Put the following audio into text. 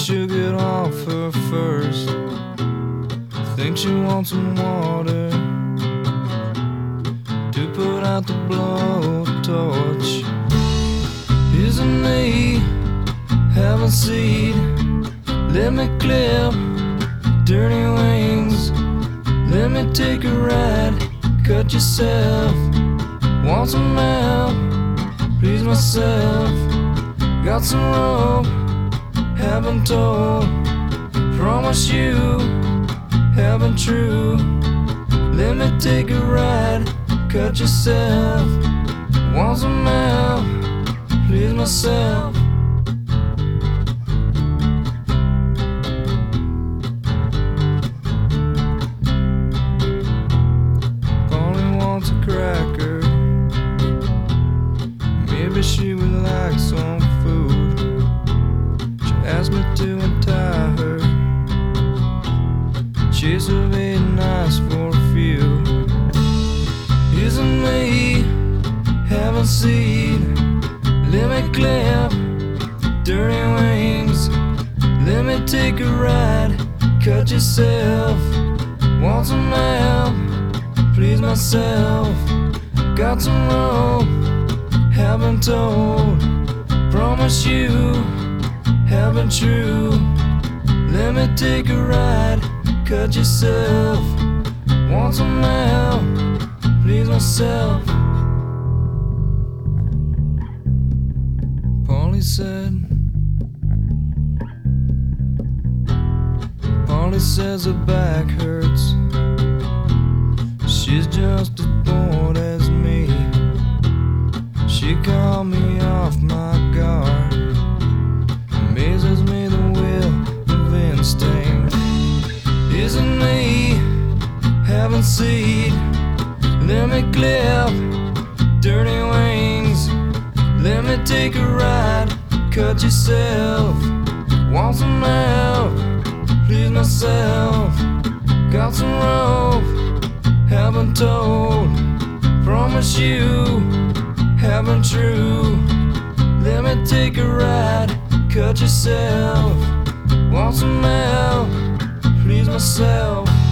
she'll get off her first. Think she wants some water to put out the blowtorch. Isn't me having seed? Let me clip dirty wings. Let me take a ride, cut yourself. Want some help, please myself. Got some rope, haven't told. Promise you, haven't true. Let me take a ride, cut yourself. Want some help, please myself. Pauline wants a cracker. Maybe she would like some food. She asked me to untie her. She's very nice for a few. Isn't me having seed? Let me clip dirty wings. Let me take a ride, cut yourself. Want some help, please myself. Got some rope, haven't told. Promise you, haven't true. Let me take a ride, cut yourself. Want some help, please myself. Polly says her back hurts. She's just as bored as me. She called me off my guard. Amazes me the will of instinct. Isn't me having seed? Let me clip dirty wings. Let me take a ride, cut yourself. Want some help, please myself. Got some rope, haven't told. Promise you, haven't true. Let me take a ride, cut yourself. Want some help, please myself.